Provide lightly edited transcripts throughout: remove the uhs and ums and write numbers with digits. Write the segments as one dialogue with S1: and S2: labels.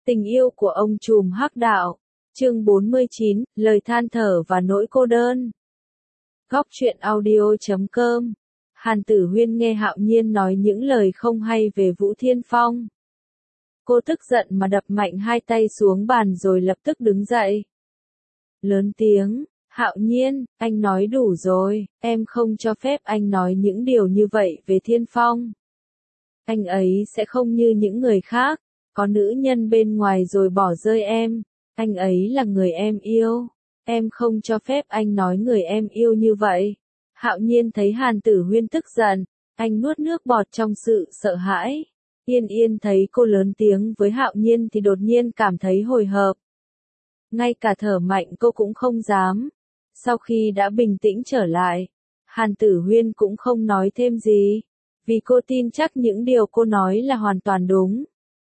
S1: Tình yêu của ông trùm hắc đạo. Chương 49, lời than thở và nỗi cô đơn. Góc truyện audio.com. Hàn Tử Huyên nghe Hạo Nhiên nói những lời không hay về Vũ Thiên Phong. Cô tức giận mà đập mạnh hai tay xuống bàn rồi lập tức đứng dậy. Lớn tiếng, Hạo Nhiên, anh nói đủ rồi, em không cho phép anh nói những điều như vậy về Thiên Phong. Anh ấy sẽ không như những người khác, có nữ nhân bên ngoài rồi bỏ rơi em. Anh ấy là người em yêu. Em không cho phép anh nói người em yêu như vậy. Hạo Nhiên thấy Hàn Tử Huyên tức giận, anh nuốt nước bọt trong sự sợ hãi. Yên Yên thấy cô lớn tiếng với Hạo Nhiên thì đột nhiên cảm thấy hồi hộp. Ngay cả thở mạnh cô cũng không dám. Sau khi đã bình tĩnh trở lại, Hàn Tử Huyên cũng không nói thêm gì, vì cô tin chắc những điều cô nói là hoàn toàn đúng.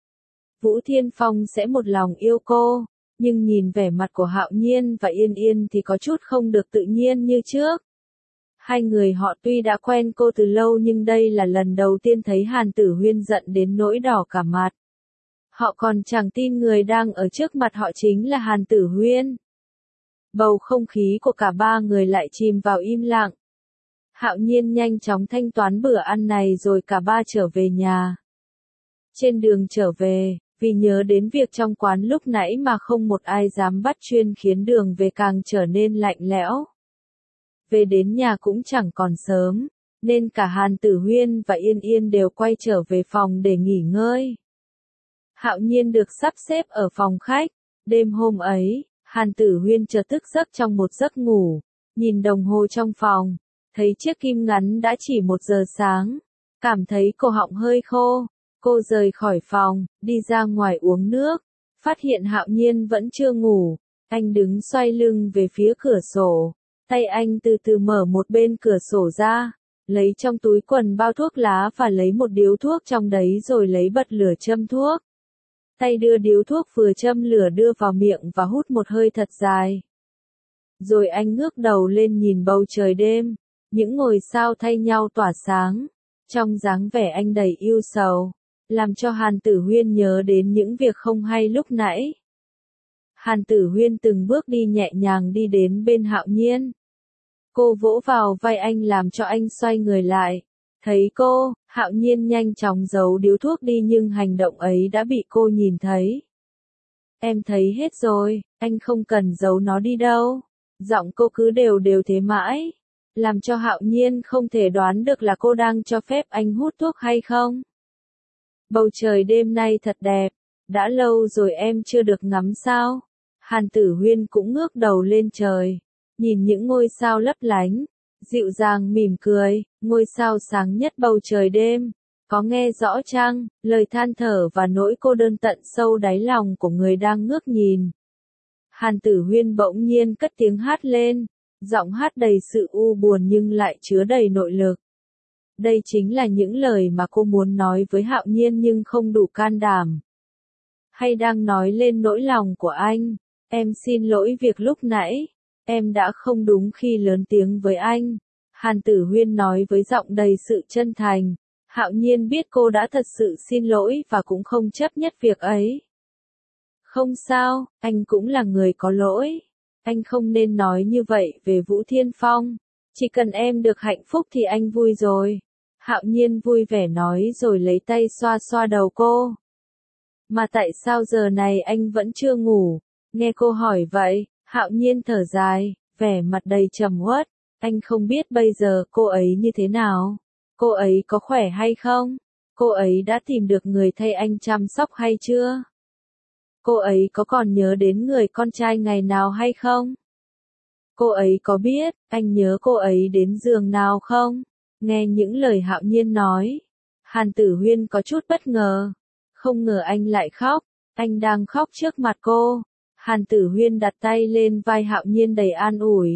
S1: Vũ Thiên Phong sẽ một lòng yêu cô, nhưng nhìn vẻ mặt của Hạo Nhiên và Yên Yên thì có chút không được tự nhiên như trước. Hai người họ tuy đã quen cô từ lâu nhưng đây là lần đầu tiên thấy Hàn Tử Huyên giận đến nỗi đỏ cả mặt. Họ còn chẳng tin người đang ở trước mặt họ chính là Hàn Tử Huyên. Bầu không khí của cả ba người lại chìm vào im lặng. Hạo Nhiên nhanh chóng thanh toán bữa ăn này rồi cả ba trở về nhà. Trên đường trở về, vì nhớ đến việc trong quán lúc nãy mà không một ai dám bắt chuyên khiến đường về càng trở nên lạnh lẽo. Về đến nhà cũng chẳng còn sớm, nên cả Hàn Tử Huyên và Yên Yên đều quay trở về phòng để nghỉ ngơi. Hạo Nhiên được sắp xếp ở phòng khách. Đêm hôm ấy, Hàn Tử Huyên chợt thức giấc trong một giấc ngủ, nhìn đồng hồ trong phòng, thấy chiếc kim ngắn đã chỉ 1 giờ sáng, cảm thấy cổ họng hơi khô. Cô rời khỏi phòng, đi ra ngoài uống nước, phát hiện Hạo Nhiên vẫn chưa ngủ. Anh đứng xoay lưng về phía cửa sổ, tay anh từ từ mở một bên cửa sổ ra, lấy trong túi quần bao thuốc lá và lấy một điếu thuốc trong đấy rồi lấy bật lửa châm thuốc. Tay đưa điếu thuốc vừa châm lửa đưa vào miệng và hút một hơi thật dài. Rồi anh ngước đầu lên nhìn bầu trời đêm, những ngôi sao thay nhau tỏa sáng, trong dáng vẻ anh đầy yêu sầu, làm cho Hàn Tử Huyên nhớ đến những việc không hay lúc nãy. Hàn Tử Huyên từng bước đi nhẹ nhàng đi đến bên Hạo Nhiên. Cô vỗ vào vai anh làm cho anh xoay người lại. Thấy cô, Hạo Nhiên nhanh chóng giấu điếu thuốc đi nhưng hành động ấy đã bị cô nhìn thấy. Em thấy hết rồi, anh không cần giấu nó đi đâu. Giọng cô cứ đều đều thế mãi, làm cho Hạo Nhiên không thể đoán được là cô đang cho phép anh hút thuốc hay không. Bầu trời đêm nay thật đẹp, đã lâu rồi em chưa được ngắm sao. Hàn Tử Huyên cũng ngước đầu lên trời, nhìn những ngôi sao lấp lánh, dịu dàng mỉm cười, ngôi sao sáng nhất bầu trời đêm. Có nghe rõ chăng, lời than thở và nỗi cô đơn tận sâu đáy lòng của người đang ngước nhìn. Hàn Tử Huyên bỗng nhiên cất tiếng hát lên, giọng hát đầy sự u buồn nhưng lại chứa đầy nội lực. Đây chính là những lời mà cô muốn nói với Hạo Nhiên nhưng không đủ can đảm. Hay đang nói lên nỗi lòng của anh, em xin lỗi việc lúc nãy, em đã không đúng khi lớn tiếng với anh. Hàn Tử Huyên nói với giọng đầy sự chân thành. Hạo Nhiên biết cô đã thật sự xin lỗi và cũng không chấp nhất việc ấy. Không sao, anh cũng là người có lỗi. Anh không nên nói như vậy về Vũ Thiên Phong. Chỉ cần em được hạnh phúc thì anh vui rồi. Hạo Nhiên vui vẻ nói rồi lấy tay xoa xoa đầu cô. Mà tại sao giờ này anh vẫn chưa ngủ? Nghe cô hỏi vậy, Hạo Nhiên thở dài, vẻ mặt đầy trầm uất. Anh không biết bây giờ cô ấy như thế nào. Cô ấy có khỏe hay không? Cô ấy đã tìm được người thay anh chăm sóc hay chưa? Cô ấy có còn nhớ đến người con trai ngày nào hay không? Cô ấy có biết anh nhớ cô ấy đến giường nào không? Nghe những lời Hạo Nhiên nói, Hàn Tử Huyên có chút bất ngờ. Không ngờ anh lại khóc, anh đang khóc trước mặt cô. Hàn Tử Huyên đặt tay lên vai Hạo Nhiên đầy an ủi.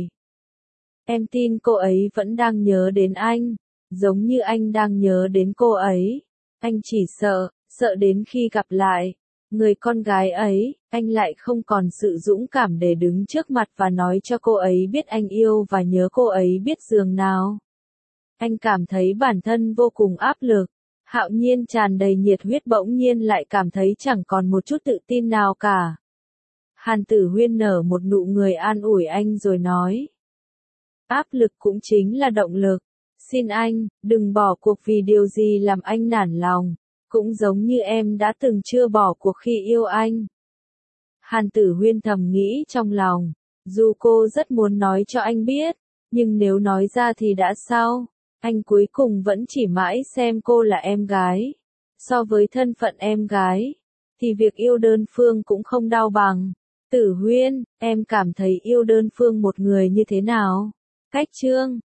S1: Em tin cô ấy vẫn đang nhớ đến anh, giống như anh đang nhớ đến cô ấy. Anh chỉ sợ đến khi gặp lại người con gái ấy, anh lại không còn sự dũng cảm để đứng trước mặt và nói cho cô ấy biết anh yêu và nhớ cô ấy biết giường nào. Anh cảm thấy bản thân vô cùng áp lực, Hạo Nhiên tràn đầy nhiệt huyết bỗng nhiên lại cảm thấy chẳng còn một chút tự tin nào cả. Hàn Tử Huyên nở một nụ cười an ủi anh rồi nói. Áp lực cũng chính là động lực. Xin anh, đừng bỏ cuộc vì điều gì làm anh nản lòng. Cũng giống như em đã từng chưa bỏ cuộc khi yêu anh. Hàn Tử Huyên thầm nghĩ trong lòng. Dù cô rất muốn nói cho anh biết, nhưng nếu nói ra thì đã sao? Anh cuối cùng vẫn chỉ mãi xem cô là em gái. So với thân phận em gái, thì việc yêu đơn phương cũng không đau bằng. Tử Huyên, em cảm thấy yêu đơn phương một người như thế nào? Cách chương